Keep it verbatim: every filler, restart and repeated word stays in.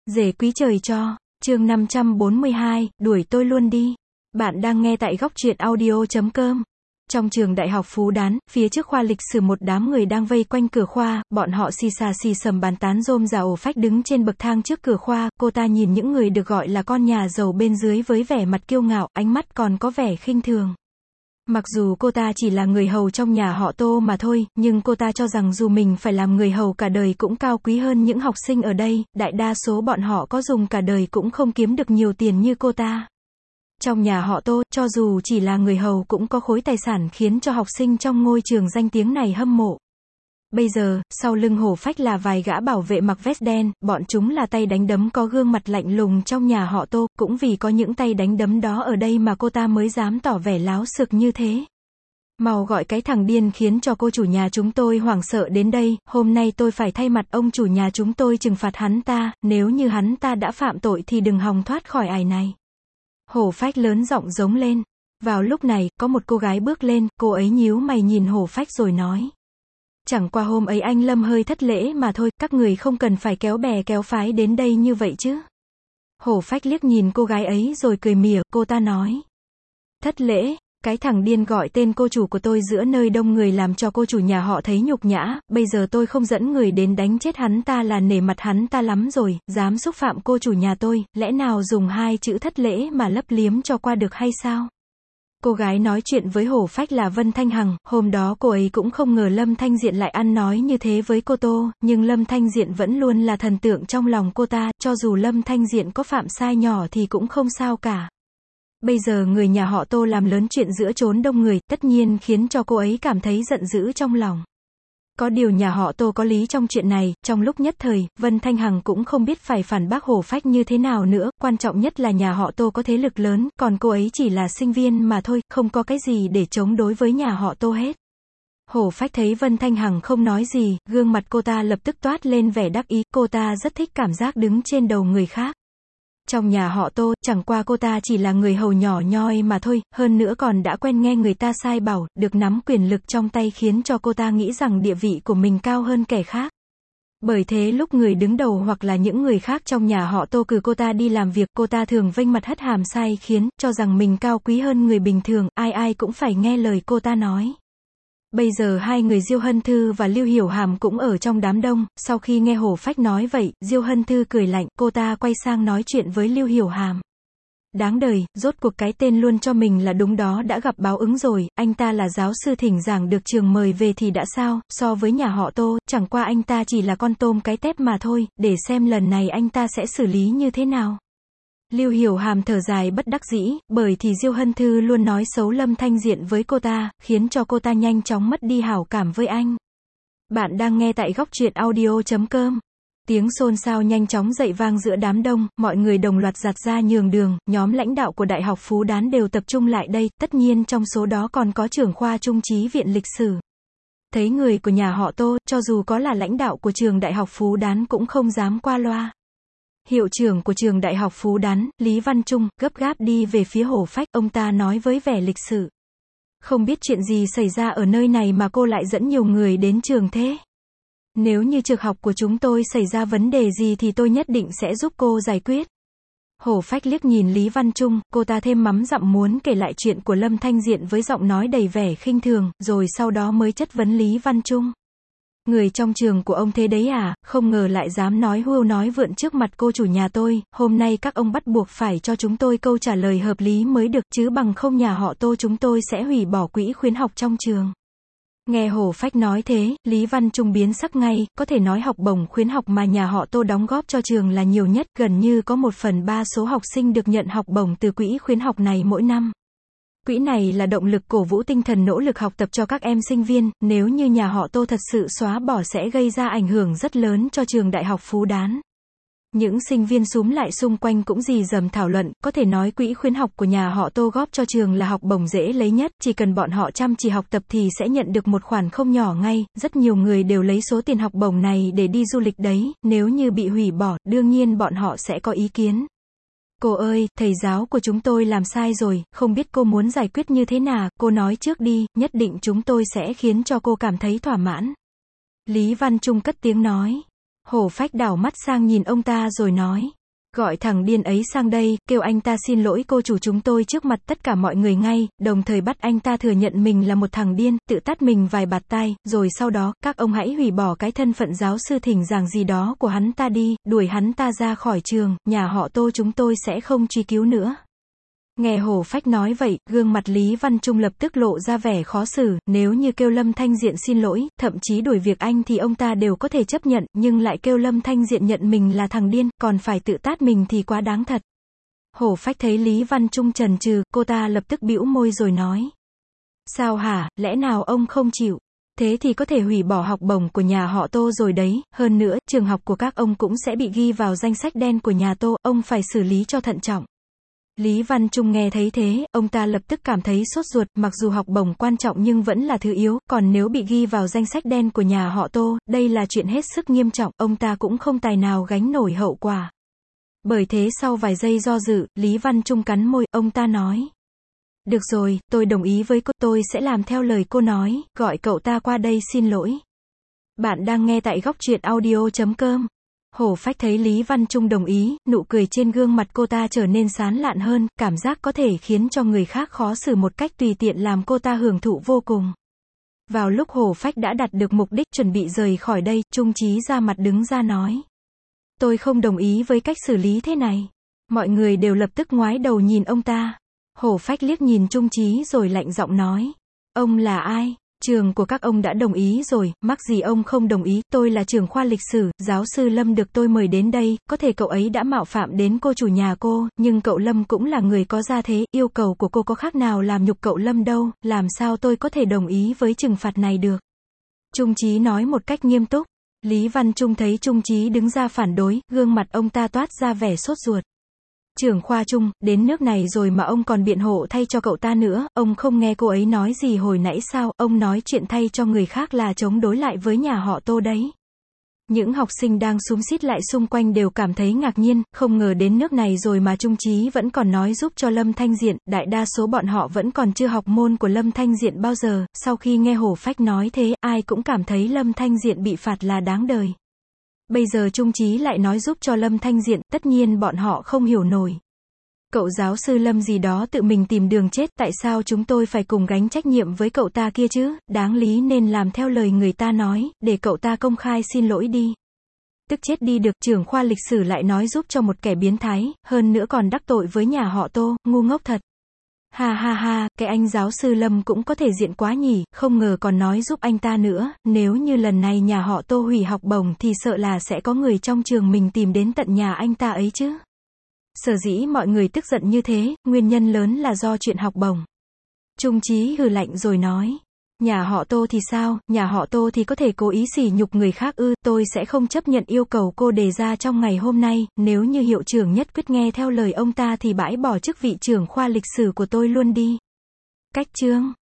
Rể quý trời cho, chương năm trăm bốn mươi hai, đuổi tôi luôn đi. Bạn đang nghe tại góc truyện audio chấm com. Trong trường đại học Phú Đán, phía trước khoa lịch sử một đám người đang vây quanh cửa khoa, bọn họ xì xà xì xầm bàn tán rôm rà. Ổ Phách đứng trên bậc thang trước cửa khoa, cô ta nhìn những người được gọi là con nhà giàu bên dưới với vẻ mặt kiêu ngạo, ánh mắt còn có vẻ khinh thường. Mặc dù cô ta chỉ là người hầu trong nhà họ Tô mà thôi, nhưng cô ta cho rằng dù mình phải làm người hầu cả đời cũng cao quý hơn những học sinh ở đây, đại đa số bọn họ có dùng cả đời cũng không kiếm được nhiều tiền như cô ta. Trong nhà họ Tô, cho dù chỉ là người hầu cũng có khối tài sản khiến cho học sinh trong ngôi trường danh tiếng này hâm mộ. Bây giờ, sau lưng Hổ Phách là vài gã bảo vệ mặc vest đen, bọn chúng là tay đánh đấm có gương mặt lạnh lùng trong nhà họ Tô, cũng vì có những tay đánh đấm đó ở đây mà cô ta mới dám tỏ vẻ láo xược như thế. Mau gọi cái thằng điên khiến cho cô chủ nhà chúng tôi hoảng sợ đến đây, hôm nay tôi phải thay mặt ông chủ nhà chúng tôi trừng phạt hắn ta, nếu như hắn ta đã phạm tội thì đừng hòng thoát khỏi ải này. Hổ Phách lớn giọng giống lên. Vào lúc này, có một cô gái bước lên, cô ấy nhíu mày nhìn Hổ Phách rồi nói. Chẳng qua hôm ấy anh Lâm hơi thất lễ mà thôi, các người không cần phải kéo bè kéo phái đến đây như vậy chứ. Hổ Phách liếc nhìn cô gái ấy rồi cười mỉa, cô ta nói. Thất lễ, cái thằng điên gọi tên cô chủ của tôi giữa nơi đông người làm cho cô chủ nhà họ thấy nhục nhã, bây giờ tôi không dẫn người đến đánh chết hắn ta là nể mặt hắn ta lắm rồi, dám xúc phạm cô chủ nhà tôi, lẽ nào dùng hai chữ thất lễ mà lấp liếm cho qua được hay sao? Cô gái nói chuyện với Hổ Phách là Vân Thanh Hằng, hôm đó cô ấy cũng không ngờ Lâm Thanh Diện lại ăn nói như thế với cô Tô, nhưng Lâm Thanh Diện vẫn luôn là thần tượng trong lòng cô ta, cho dù Lâm Thanh Diện có phạm sai nhỏ thì cũng không sao cả. Bây giờ người nhà họ Tô làm lớn chuyện giữa chốn đông người, tất nhiên khiến cho cô ấy cảm thấy giận dữ trong lòng. Có điều nhà họ Tô có lý trong chuyện này, trong lúc nhất thời, Vân Thanh Hằng cũng không biết phải phản bác Hổ Phách như thế nào nữa, quan trọng nhất là nhà họ Tô có thế lực lớn, còn cô ấy chỉ là sinh viên mà thôi, không có cái gì để chống đối với nhà họ Tô hết. Hổ Phách thấy Vân Thanh Hằng không nói gì, gương mặt cô ta lập tức toát lên vẻ đắc ý, cô ta rất thích cảm giác đứng trên đầu người khác. Trong nhà họ Tô, chẳng qua cô ta chỉ là người hầu nhỏ nhoi mà thôi, hơn nữa còn đã quen nghe người ta sai bảo, được nắm quyền lực trong tay khiến cho cô ta nghĩ rằng địa vị của mình cao hơn kẻ khác. Bởi thế lúc người đứng đầu hoặc là những người khác trong nhà họ Tô cử cô ta đi làm việc, cô ta thường vênh mặt hất hàm sai khiến, cho rằng mình cao quý hơn người bình thường, ai ai cũng phải nghe lời cô ta nói. Bây giờ hai người Diêu Hân Thư và Lưu Hiểu Hàm cũng ở trong đám đông, sau khi nghe Hổ Phách nói vậy, Diêu Hân Thư cười lạnh, cô ta quay sang nói chuyện với Lưu Hiểu Hàm. Đáng đời, rốt cuộc cái tên luôn cho mình là đúng đó đã gặp báo ứng rồi, anh ta là giáo sư thỉnh giảng được trường mời về thì đã sao, so với nhà họ Tô, chẳng qua anh ta chỉ là con tôm cái tép mà thôi, để xem lần này anh ta sẽ xử lý như thế nào. Lưu Hiểu Hàm thở dài bất đắc dĩ, bởi thì Diêu Hân Thư luôn nói xấu Lâm Thanh Diện với cô ta, khiến cho cô ta nhanh chóng mất đi hảo cảm với anh. Bạn đang nghe tại góc truyện audio chấm com. Tiếng xôn xao nhanh chóng dậy vang giữa đám đông, mọi người đồng loạt giặt ra nhường đường, nhóm lãnh đạo của Đại học Phú Đán đều tập trung lại đây, tất nhiên trong số đó còn có trưởng khoa Trung trí viện lịch sử. Thấy người của nhà họ Tô, cho dù có là lãnh đạo của trường Đại học Phú Đán cũng không dám qua loa. Hiệu trưởng của trường Đại học Phú Đán, Lý Văn Trung, gấp gáp đi về phía Hổ Phách, ông ta nói với vẻ lịch sự. Không biết chuyện gì xảy ra ở nơi này mà cô lại dẫn nhiều người đến trường thế. Nếu như trường học của chúng tôi xảy ra vấn đề gì thì tôi nhất định sẽ giúp cô giải quyết. Hổ Phách liếc nhìn Lý Văn Trung, cô ta thêm mắm dặm muốn kể lại chuyện của Lâm Thanh Diện với giọng nói đầy vẻ khinh thường, rồi sau đó mới chất vấn Lý Văn Trung. Người trong trường của ông thế đấy à, không ngờ lại dám nói hưu nói vượn trước mặt cô chủ nhà tôi, hôm nay các ông bắt buộc phải cho chúng tôi câu trả lời hợp lý mới được, chứ bằng không nhà họ Tô chúng tôi sẽ hủy bỏ quỹ khuyến học trong trường. Nghe Hổ Phách nói thế, Lý Văn Trung biến sắc ngay, có thể nói học bổng khuyến học mà nhà họ Tô đóng góp cho trường là nhiều nhất, gần như có một phần ba số học sinh được nhận học bổng từ quỹ khuyến học này mỗi năm. Quỹ này là động lực cổ vũ tinh thần nỗ lực học tập cho các em sinh viên, nếu như nhà họ Tô thật sự xóa bỏ sẽ gây ra ảnh hưởng rất lớn cho trường Đại học Phú Đán. Những sinh viên xúm lại xung quanh cũng rì rầm thảo luận, có thể nói quỹ khuyến học của nhà họ Tô góp cho trường là học bổng dễ lấy nhất, chỉ cần bọn họ chăm chỉ học tập thì sẽ nhận được một khoản không nhỏ ngay, rất nhiều người đều lấy số tiền học bổng này để đi du lịch đấy, nếu như bị hủy bỏ, đương nhiên bọn họ sẽ có ý kiến. Cô ơi, thầy giáo của chúng tôi làm sai rồi, không biết cô muốn giải quyết như thế nào, cô nói trước đi, nhất định chúng tôi sẽ khiến cho cô cảm thấy thỏa mãn. Lý Văn Trung cất tiếng nói. Hổ Phách đảo mắt sang nhìn ông ta rồi nói. Gọi thằng điên ấy sang đây, kêu anh ta xin lỗi cô chủ chúng tôi trước mặt tất cả mọi người ngay, đồng thời bắt anh ta thừa nhận mình là một thằng điên, tự tát mình vài bạt tai, rồi sau đó, các ông hãy hủy bỏ cái thân phận giáo sư thỉnh giảng gì đó của hắn ta đi, đuổi hắn ta ra khỏi trường, nhà họ Tô chúng tôi sẽ không truy cứu nữa. Nghe Hổ Phách nói vậy, gương mặt Lý Văn Trung lập tức lộ ra vẻ khó xử, nếu như kêu Lâm Thanh Diện xin lỗi, thậm chí đuổi việc anh thì ông ta đều có thể chấp nhận, nhưng lại kêu Lâm Thanh Diện nhận mình là thằng điên, còn phải tự tát mình thì quá đáng thật. Hổ Phách thấy Lý Văn Trung chần chừ, cô ta lập tức bĩu môi rồi nói. Sao hả, lẽ nào ông không chịu? Thế thì có thể hủy bỏ học bổng của nhà họ Tô rồi đấy, hơn nữa, trường học của các ông cũng sẽ bị ghi vào danh sách đen của nhà Tô, ông phải xử lý cho thận trọng. Lý Văn Trung nghe thấy thế, ông ta lập tức cảm thấy sốt ruột, mặc dù học bổng quan trọng nhưng vẫn là thứ yếu, còn nếu bị ghi vào danh sách đen của nhà họ Tô, đây là chuyện hết sức nghiêm trọng, ông ta cũng không tài nào gánh nổi hậu quả. Bởi thế sau vài giây do dự, Lý Văn Trung cắn môi, ông ta nói. Được rồi, tôi đồng ý với cô, tôi sẽ làm theo lời cô nói, gọi cậu ta qua đây xin lỗi. Bạn đang nghe tại góc truyện audio chấm com. Hổ Phách thấy Lý Văn Trung đồng ý, nụ cười trên gương mặt cô ta trở nên sán lạn hơn, cảm giác có thể khiến cho người khác khó xử một cách tùy tiện làm cô ta hưởng thụ vô cùng. Vào lúc Hổ Phách đã đạt được mục đích chuẩn bị rời khỏi đây, Trung Chí ra mặt đứng ra nói. Tôi không đồng ý với cách xử lý thế này. Mọi người đều lập tức ngoái đầu nhìn ông ta. Hổ Phách liếc nhìn Trung Chí rồi lạnh giọng nói. Ông là ai? Trường của các ông đã đồng ý rồi, mắc gì ông không đồng ý, tôi là trưởng khoa lịch sử, giáo sư Lâm được tôi mời đến đây, có thể cậu ấy đã mạo phạm đến cô chủ nhà cô, nhưng cậu Lâm cũng là người có gia thế, yêu cầu của cô có khác nào làm nhục cậu Lâm đâu, làm sao tôi có thể đồng ý với trừng phạt này được. Trung Chí nói một cách nghiêm túc. Lý Văn Trung thấy Trung Chí đứng ra phản đối, gương mặt ông ta toát ra vẻ sốt ruột. Trưởng khoa Trung, đến nước này rồi mà ông còn biện hộ thay cho cậu ta nữa, ông không nghe cô ấy nói gì hồi nãy sao, ông nói chuyện thay cho người khác là chống đối lại với nhà họ Tô đấy. Những học sinh đang xúm xít lại xung quanh đều cảm thấy ngạc nhiên, không ngờ đến nước này rồi mà Trung Chí vẫn còn nói giúp cho Lâm Thanh Diện, đại đa số bọn họ vẫn còn chưa học môn của Lâm Thanh Diện bao giờ, sau khi nghe Hổ Phách nói thế, ai cũng cảm thấy Lâm Thanh Diện bị phạt là đáng đời. Bây giờ Trung Chí lại nói giúp cho Lâm Thanh Diện, tất nhiên bọn họ không hiểu nổi. Cậu giáo sư Lâm gì đó tự mình tìm đường chết, tại sao chúng tôi phải cùng gánh trách nhiệm với cậu ta kia chứ, đáng lý nên làm theo lời người ta nói, để cậu ta công khai xin lỗi đi. Tức chết đi được, trưởng khoa lịch sử lại nói giúp cho một kẻ biến thái, hơn nữa còn đắc tội với nhà họ Tô, ngu ngốc thật. Ha ha ha, cái anh giáo sư Lâm cũng có thể diện quá nhỉ, không ngờ còn nói giúp anh ta nữa, nếu như lần này nhà họ Tô hủy học bổng thì sợ là sẽ có người trong trường mình tìm đến tận nhà anh ta ấy chứ. Sở dĩ mọi người tức giận như thế, nguyên nhân lớn là do chuyện học bổng. Trung Chí hừ lạnh rồi nói. Nhà họ Tô thì sao, nhà họ Tô thì có thể cố ý sỉ nhục người khác ư, tôi sẽ không chấp nhận yêu cầu cô đề ra trong ngày hôm nay, nếu như hiệu trưởng nhất quyết nghe theo lời ông ta thì bãi bỏ chức vị trưởng khoa lịch sử của tôi luôn đi. Cách chương